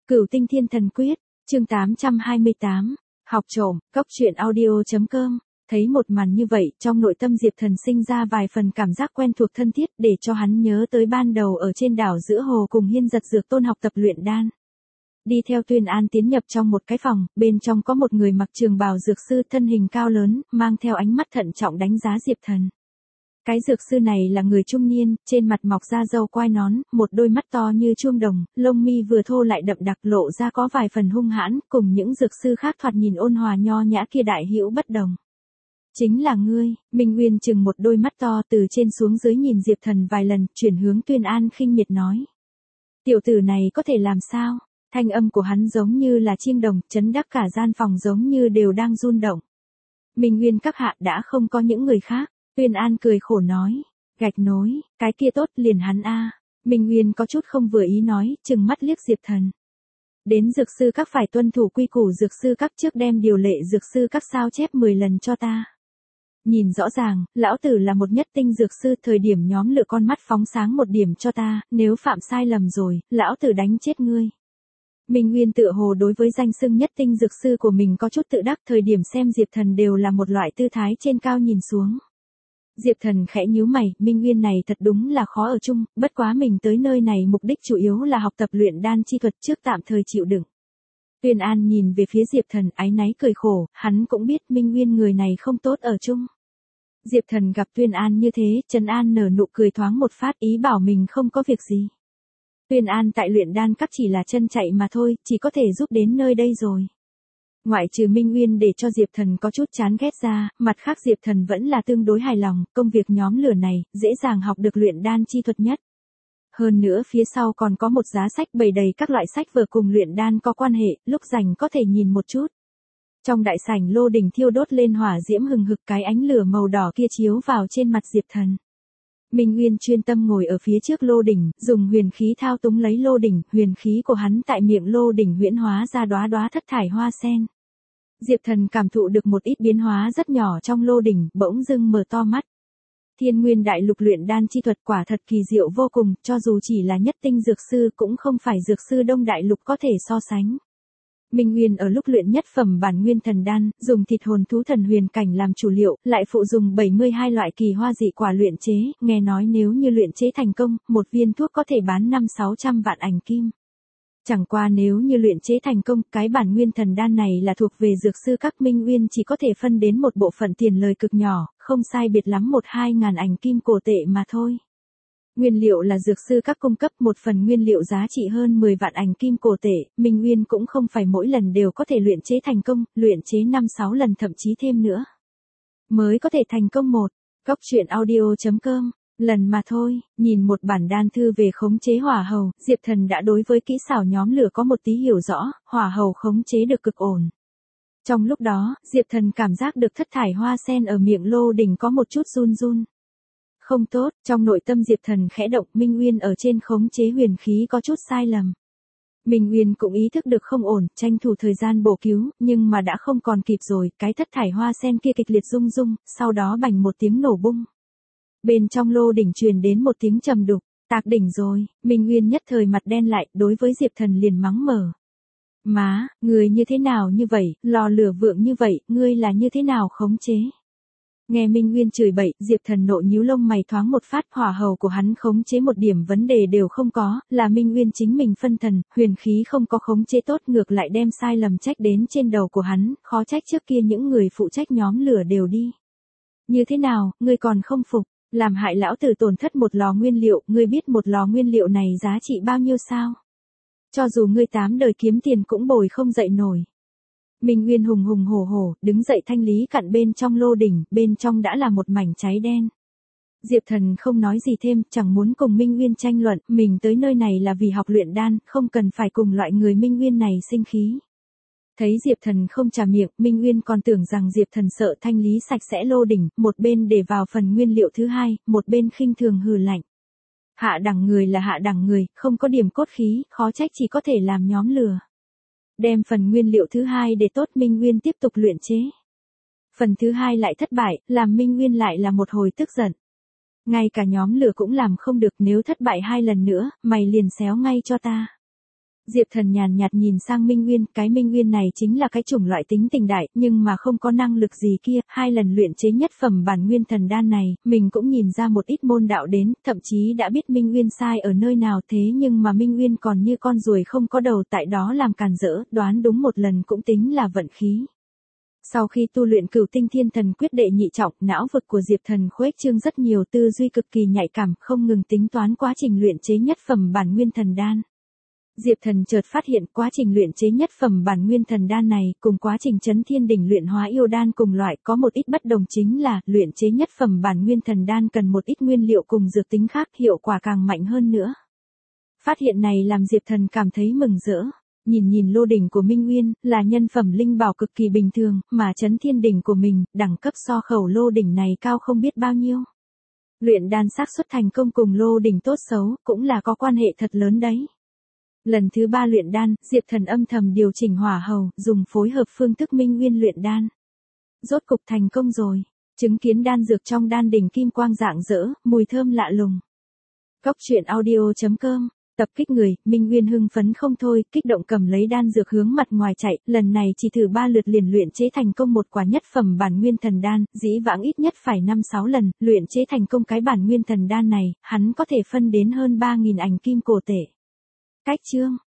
Cửu Tinh Thiên Thần Quyết, chương 828, học trộm, cốc truyện audio.com. Thấy một màn như vậy, trong nội tâm Diệp Thần sinh ra vài phần cảm giác quen thuộc thân thiết để cho hắn nhớ tới ban đầu ở trên đảo giữa hồ cùng Hiên Giật Dược Tôn học tập luyện đan. Đi theo Tuyên An tiến nhập trong một cái phòng, bên trong có một người mặc trường bào dược sư thân hình cao lớn, mang theo ánh mắt thận trọng đánh giá Diệp Thần. Cái dược sư này là người trung niên, trên mặt mọc ra râu quai nón, một đôi mắt to như chuông đồng, lông mi vừa thô lại đậm đặc lộ ra có vài phần hung hãn, cùng những dược sư khác thoạt nhìn ôn hòa nho nhã kia đại hữu bất đồng. Chính là ngươi. Minh Nguyên chừng một đôi mắt to từ trên xuống dưới nhìn Diệp Thần vài lần, chuyển hướng Tuyên An khinh miệt nói. Tiểu tử này có thể làm sao? Thanh âm của hắn giống như là chiêng đồng, chấn đắc cả gian phòng giống như đều đang run động. Minh Nguyên các hạ đã không có những người khác. Tuyên An cười khổ nói, gạch nối, cái kia tốt liền hắn a. Minh Nguyên có chút không vừa ý nói, chừng mắt liếc Diệp Thần. Đến dược sư các phải tuân thủ quy củ dược sư các trước đem điều lệ dược sư các sao chép 10 lần cho ta. Nhìn rõ ràng, lão tử là một nhất tinh dược sư, thời điểm nhóm lựa con mắt phóng sáng một điểm cho ta, nếu phạm sai lầm rồi, lão tử đánh chết ngươi. Minh Nguyên tựa hồ đối với danh xưng nhất tinh dược sư của mình có chút tự đắc, thời điểm xem Diệp Thần đều là một loại tư thái trên cao nhìn xuống. Diệp Thần khẽ nhíu mày, Minh Nguyên này thật đúng là khó ở chung, bất quá mình tới nơi này mục đích chủ yếu là học tập luyện đan chi thuật trước tạm thời chịu đựng. Tuyên An nhìn về phía Diệp Thần áy náy cười khổ, hắn cũng biết Minh Nguyên người này không tốt ở chung. Diệp Thần gặp Tuyên An như thế, Trần An nở nụ cười thoáng một phát ý bảo mình không có việc gì. Tuyên An tại luyện đan các chỉ là chân chạy mà thôi, chỉ có thể giúp đến nơi đây rồi. Ngoại trừ Minh Nguyên để cho Diệp Thần có chút chán ghét ra, mặt khác Diệp Thần vẫn là tương đối hài lòng, công việc nhóm lửa này, dễ dàng học được luyện đan chi thuật nhất. Hơn nữa phía sau còn có một giá sách bày đầy các loại sách vở cùng luyện đan có quan hệ, lúc rảnh có thể nhìn một chút. Trong đại sảnh lô đỉnh thiêu đốt lên hỏa diễm hừng hực, cái ánh lửa màu đỏ kia chiếu vào trên mặt Diệp Thần. Minh Nguyên chuyên tâm ngồi ở phía trước lô đỉnh, dùng huyền khí thao túng lấy lô đỉnh, huyền khí của hắn tại miệng lô đỉnh huyễn hóa ra đóa đóa thất thải hoa sen. Diệp Thần cảm thụ được một ít biến hóa rất nhỏ trong lô đỉnh, bỗng dưng mở to mắt. Thiên Nguyên đại lục luyện đan chi thuật quả thật kỳ diệu vô cùng, cho dù chỉ là nhất tinh dược sư cũng không phải dược sư Đông đại lục có thể so sánh. Minh Nguyên ở lúc luyện nhất phẩm bản nguyên thần đan, dùng thịt hồn thú thần huyền cảnh làm chủ liệu, lại phụ dùng 72 loại kỳ hoa dị quả luyện chế, nghe nói nếu như luyện chế thành công, một viên thuốc có thể bán 500-600 vạn ảnh kim. Chẳng qua nếu như luyện chế thành công, cái bản nguyên thần đan này là thuộc về dược sư các, Minh Nguyên chỉ có thể phân đến một bộ phận tiền lời cực nhỏ, không sai biệt lắm 1-2 ngàn ảnh kim cổ tệ mà thôi. Nguyên liệu là dược sư các cung cấp, một phần nguyên liệu giá trị hơn 10 vạn ảnh kim cổ tệ, Minh Nguyên cũng không phải mỗi lần đều có thể luyện chế thành công, luyện chế 5-6 lần thậm chí thêm nữa mới có thể thành công một. Cốc truyện audio.com, lần mà thôi. Nhìn một bản đan thư về khống chế hỏa hầu, Diệp Thần đã đối với kỹ xảo nhóm lửa có một tí hiểu rõ, hỏa hầu khống chế được cực ổn. Trong lúc đó, Diệp Thần cảm giác được thất thải hoa sen ở miệng lô đỉnh có một chút run run. Không tốt, trong nội tâm Diệp Thần khẽ động, Minh Nguyên ở trên khống chế huyền khí có chút sai lầm. Minh Nguyên cũng ý thức được không ổn, tranh thủ thời gian bổ cứu, nhưng mà đã không còn kịp rồi, cái thất thải hoa sen kia kịch liệt rung rung, sau đó bành một tiếng nổ bung. Bên trong lô đỉnh truyền đến một tiếng trầm đục, tạc đỉnh rồi, Minh Nguyên nhất thời mặt đen lại, đối với Diệp Thần liền mắng mờ. Má, người như thế nào như vậy, lò lửa vượng như vậy, ngươi là như thế nào khống chế? Nghe Minh Nguyên chửi bậy, Diệp Thần nộ nhíu lông mày thoáng một phát, hỏa hầu của hắn khống chế một điểm vấn đề đều không có, là Minh Nguyên chính mình phân thần, huyền khí không có khống chế tốt, ngược lại đem sai lầm trách đến trên đầu của hắn, khó trách trước kia những người phụ trách nhóm lửa đều đi. Như thế nào, ngươi còn không phục, làm hại lão tử tổn thất một lò nguyên liệu, ngươi biết một lò nguyên liệu này giá trị bao nhiêu sao? Cho dù ngươi 8 đời kiếm tiền cũng bồi không dậy nổi. Minh Nguyên hùng hùng hổ hổ, đứng dậy thanh lý cặn bên trong lô đỉnh, bên trong đã là một mảnh cháy đen. Diệp Thần không nói gì thêm, chẳng muốn cùng Minh Nguyên tranh luận, mình tới nơi này là vì học luyện đan, không cần phải cùng loại người Minh Nguyên này sinh khí. Thấy Diệp Thần không trả miệng, Minh Nguyên còn tưởng rằng Diệp Thần sợ thanh lý sạch sẽ lô đỉnh, một bên để vào phần nguyên liệu thứ hai, một bên khinh thường hừ lạnh. Hạ đẳng người là hạ đẳng người, không có điểm cốt khí, khó trách chỉ có thể làm nhóm lửa. Đem phần nguyên liệu thứ hai để tốt, Minh Nguyên tiếp tục luyện chế. Phần thứ hai lại thất bại, làm Minh Nguyên lại là một hồi tức giận. Ngay cả nhóm lửa cũng làm không được, nếu thất bại 2 lần nữa, mày liền xéo ngay cho ta. Diệp Thần nhàn nhạt nhìn sang Minh Nguyên, cái Minh Nguyên này chính là cái chủng loại tính tình đại, nhưng mà không có năng lực gì kia, 2 lần luyện chế nhất phẩm bản nguyên thần đan này, mình cũng nhìn ra một ít môn đạo đến, thậm chí đã biết Minh Nguyên sai ở nơi nào thế nhưng mà Minh Nguyên còn như con ruồi không có đầu tại đó làm càn rỡ, đoán đúng một lần cũng tính là vận khí. Sau khi tu luyện Cửu Tinh Thiên Thần Quyết đệ nhị trọng, não vực của Diệp Thần khuếch trương rất nhiều, tư duy cực kỳ nhạy cảm, không ngừng tính toán quá trình luyện chế nhất phẩm bản nguyên thần đan. Diệp Thần chợt phát hiện quá trình luyện chế nhất phẩm bản nguyên thần đan này, cùng quá trình chấn thiên đỉnh luyện hóa yêu đan cùng loại có một ít bất đồng chính là, luyện chế nhất phẩm bản nguyên thần đan cần một ít nguyên liệu cùng dược tính khác, hiệu quả càng mạnh hơn nữa. Phát hiện này làm Diệp Thần cảm thấy mừng rỡ. Nhìn lô đỉnh của Minh Nguyên, là nhân phẩm linh bảo cực kỳ bình thường, mà chấn thiên đỉnh của mình, đẳng cấp so khẩu lô đỉnh này cao không biết bao nhiêu. Luyện đan xác suất thành công cùng lô đỉnh tốt xấu, cũng là có quan hệ thật lớn đấy. Lần thứ 3 luyện đan, Diệp Thần âm thầm điều chỉnh hỏa hầu, dùng phối hợp phương thức Minh Nguyên luyện đan. Rốt cục thành công rồi, chứng kiến đan dược trong đan đỉnh kim quang rạng rỡ, mùi thơm lạ lùng. Cốc truyện audio.com. Tập kích người, Minh Nguyên hưng phấn không thôi, kích động cầm lấy đan dược hướng mặt ngoài chạy, lần này chỉ thử 3 lượt liền luyện chế thành công một quả nhất phẩm bản nguyên thần đan, dĩ vãng ít nhất phải 5-6 lần, luyện chế thành công cái bản nguyên thần đan này, hắn có thể phân đến hơn 3.000 ảnh kim cổ tệ. Cách chương